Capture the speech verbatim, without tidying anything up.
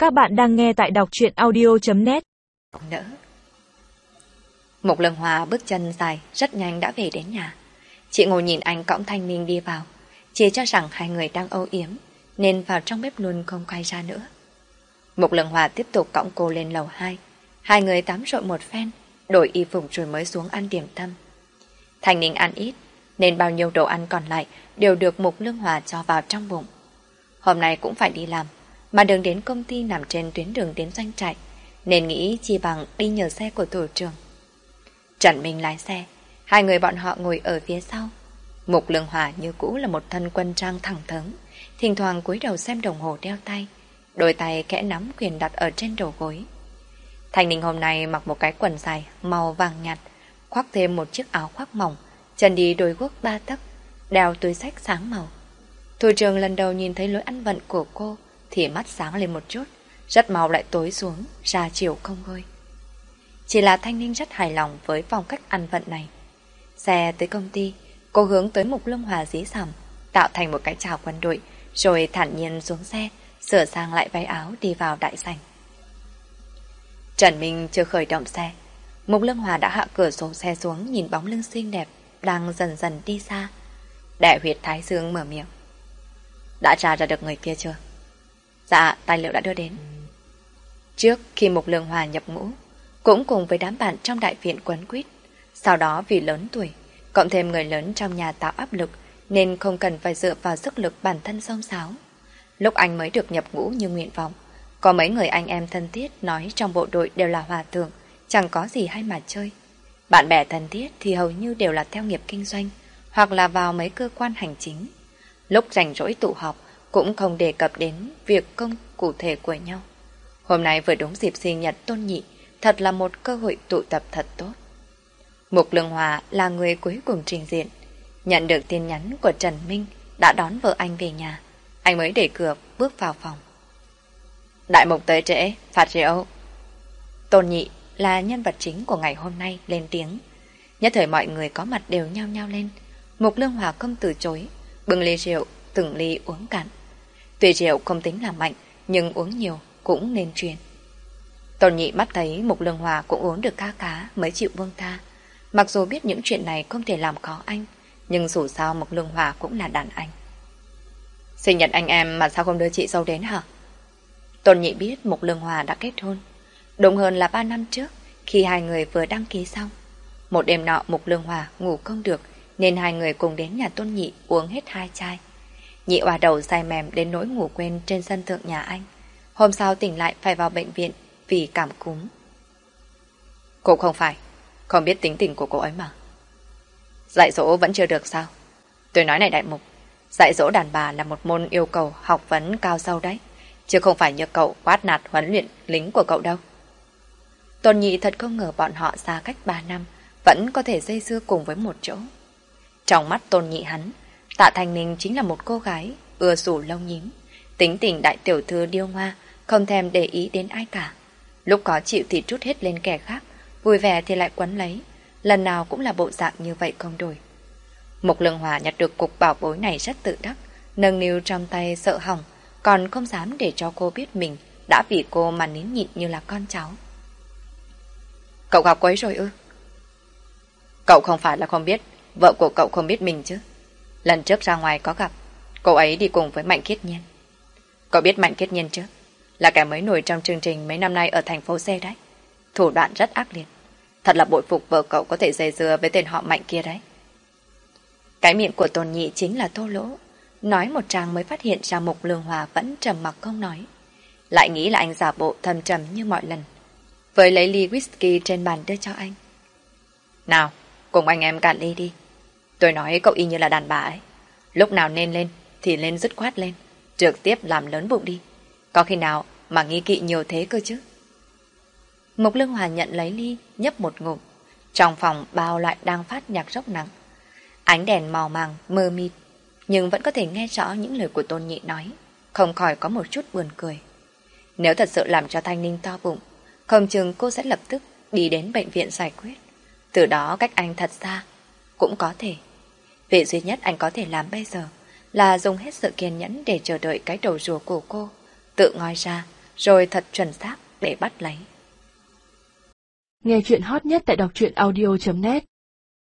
Các bạn đang nghe tại đọc truyện audio chấm net. Nữa. Mục Lương Hòa bước chân dài rất nhanh đã về đến nhà. Chị ngồi nhìn anh cõng Thanh Ninh đi vào, chỉ cho rằng hai người đang âu yếm nên vào trong bếp luôn không quay ra nữa. Mục Lương Hòa tiếp tục cõng cô lên lầu hai. Hai người tắm rội một phen, đổi y phục rồi mới xuống ăn điểm tâm. Thanh Ninh ăn ít nên bao nhiêu đồ ăn còn lại đều được Mục Lương Hòa cho vào trong bụng. Hôm nay cũng phải đi làm, mà đường đến công ty nằm trên tuyến đường đến doanh trại, nên nghĩ chi bằng đi nhờ xe của thủ trưởng. Trần Minh lái xe, hai người bọn họ ngồi ở phía sau. Mục Lương Hòa như cũ là một thân quân trang thẳng thắn, thỉnh thoảng cúi đầu xem đồng hồ đeo tay, đôi tay kẽ nắm quyền đặt ở trên đầu gối. Thanh Ninh hôm nay mặc một cái quần dài màu vàng nhạt, khoác thêm một chiếc áo khoác mỏng, chân đi đôi guốc ba tấc, đeo túi xách sáng màu. Thủ trưởng lần đầu nhìn thấy lối ăn vận của cô thì mắt sáng lên một chút, rất mau lại tối xuống, ra chiều không ngơi. Chỉ là Thanh Ninh rất hài lòng với phong cách ăn vận này. Xe tới công ty, cô hướng tới Mục Lương Hòa dí dỏm, tạo thành một cái chào quân đội, rồi thản nhiên xuống xe, sửa sang lại váy áo đi vào đại sảnh. Trần Minh chưa khởi động xe, Mục Lương Hòa đã hạ cửa sổ xe xuống, nhìn bóng lưng xinh đẹp đang dần dần đi xa. Đại huyệt thái dương mở miệng. Đã tra ra được người kia chưa? Dạ, tài liệu đã đưa đến. Trước khi Mục Lương Hòa nhập ngũ, cũng cùng với đám bạn trong đại viện quấn quýt. Sau đó vì lớn tuổi, cộng thêm người lớn trong nhà tạo áp lực, nên không cần phải dựa vào sức lực bản thân xông xáo. Lúc anh mới được nhập ngũ như nguyện vọng, có mấy người anh em thân thiết nói trong bộ đội đều là hòa thượng, chẳng có gì hay mà chơi. Bạn bè thân thiết thì hầu như đều là theo nghiệp kinh doanh, hoặc là vào mấy cơ quan hành chính. Lúc rảnh rỗi tụ họp cũng không đề cập đến việc công cụ thể của nhau. Hôm nay vừa đúng dịp sinh nhật Tôn Nhị, thật là một cơ hội tụ tập thật tốt. Mục Lương Hòa là người cuối cùng trình diện. Nhận được tin nhắn của Trần Minh đã đón vợ anh về nhà, anh mới đẩy cửa bước vào phòng. Đại Mục tới trễ, phạt rượu. Tôn Nhị là nhân vật chính của ngày hôm nay lên tiếng. Nhất thời mọi người có mặt đều nhao nhao lên. Mục Lương Hòa không từ chối, bưng ly rượu từng ly uống cạn. Tuy rượu không tính là mạnh, nhưng uống nhiều cũng nên truyền. Tôn Nhị mắt thấy Mục Lương Hòa cũng uống được khá khá mới chịu buông tha. Mặc dù biết những chuyện này không thể làm khó anh, nhưng dù sao Mục Lương Hòa cũng là đàn anh. Sinh nhật anh em mà sao không đưa chị dâu đến hả? Tôn Nhị biết Mục Lương Hòa đã kết hôn. Đúng hơn là ba năm trước, khi hai người vừa đăng ký xong. Một đêm nọ Mục Lương Hòa ngủ không được, nên hai người cùng đến nhà Tôn Nhị uống hết hai chai. Nhị oà đầu say mềm đến nỗi ngủ quên trên sân thượng nhà anh. Hôm sau tỉnh lại phải vào bệnh viện vì cảm cúm. Cô không phải, không biết tính tình của cô ấy mà. Dạy dỗ vẫn chưa được sao? Tôi nói này Đại Mục, dạy dỗ đàn bà là một môn yêu cầu học vấn cao sâu đấy, chứ không phải như cậu quát nạt huấn luyện lính của cậu đâu. Tôn Nhị thật không ngờ bọn họ xa cách ba năm vẫn có thể dây dưa cùng với một chỗ. Trong mắt Tôn Nhị hắn, Tạ Thanh Ninh chính là một cô gái ưa rủ lông nhím, tính tình đại tiểu thư điêu ngoa, không thèm để ý đến ai cả. Lúc có chịu thì trút hết lên kẻ khác, vui vẻ thì lại quấn lấy, lần nào cũng là bộ dạng như vậy không đổi. Mục Lương Hòa nhặt được cục bảo bối này rất tự đắc, nâng niu trong tay sợ hỏng, còn không dám để cho cô biết mình đã vì cô mà nín nhịn như là con cháu. Cậu gặp cô ấy rồi ư? Cậu không phải là không biết, vợ của cậu không biết mình chứ. Lần trước ra ngoài có gặp, cô ấy đi cùng với Mạnh Khiết Nhiên. Cậu biết Mạnh Khiết Nhiên chứ? Là kẻ mới nổi trong chương trình mấy năm nay ở thành phố C đấy. Thủ đoạn rất ác liệt. Thật là bội phục vợ cậu có thể dây dưa với tên họ Mạnh kia đấy. Cái miệng của Tôn Nhị chính là thô lỗ. Nói một tràng mới phát hiện ra Mục Lương Hòa vẫn trầm mặc không nói. Lại nghĩ là anh giả bộ thầm trầm như mọi lần. Với lấy ly whisky trên bàn đưa cho anh. Nào, cùng anh em cạn ly đi. Tôi nói cậu y như là đàn bà ấy. Lúc nào nên lên thì lên dứt khoát lên, trực tiếp làm lớn bụng đi. Có khi nào mà nghi kỵ nhiều thế cơ chứ? Mục Lương Hòa nhận lấy ly, nhấp một ngụm. Trong phòng bao lại đang phát nhạc rock nặng. Ánh đèn màu màng, mờ mịt, nhưng vẫn có thể nghe rõ những lời của Tôn Nhị nói, không khỏi có một chút buồn cười. Nếu thật sự làm cho Thanh Ninh to bụng, không chừng cô sẽ lập tức đi đến bệnh viện giải quyết. Từ đó cách anh thật xa, cũng có thể. Việc duy nhất anh có thể làm bây giờ là dùng hết sự kiên nhẫn để chờ đợi cái đầu rùa của cô tự ngoi ra, rồi thật chuẩn xác để bắt lấy. Nghe chuyện hot nhất tại đọc truyện audio chấm net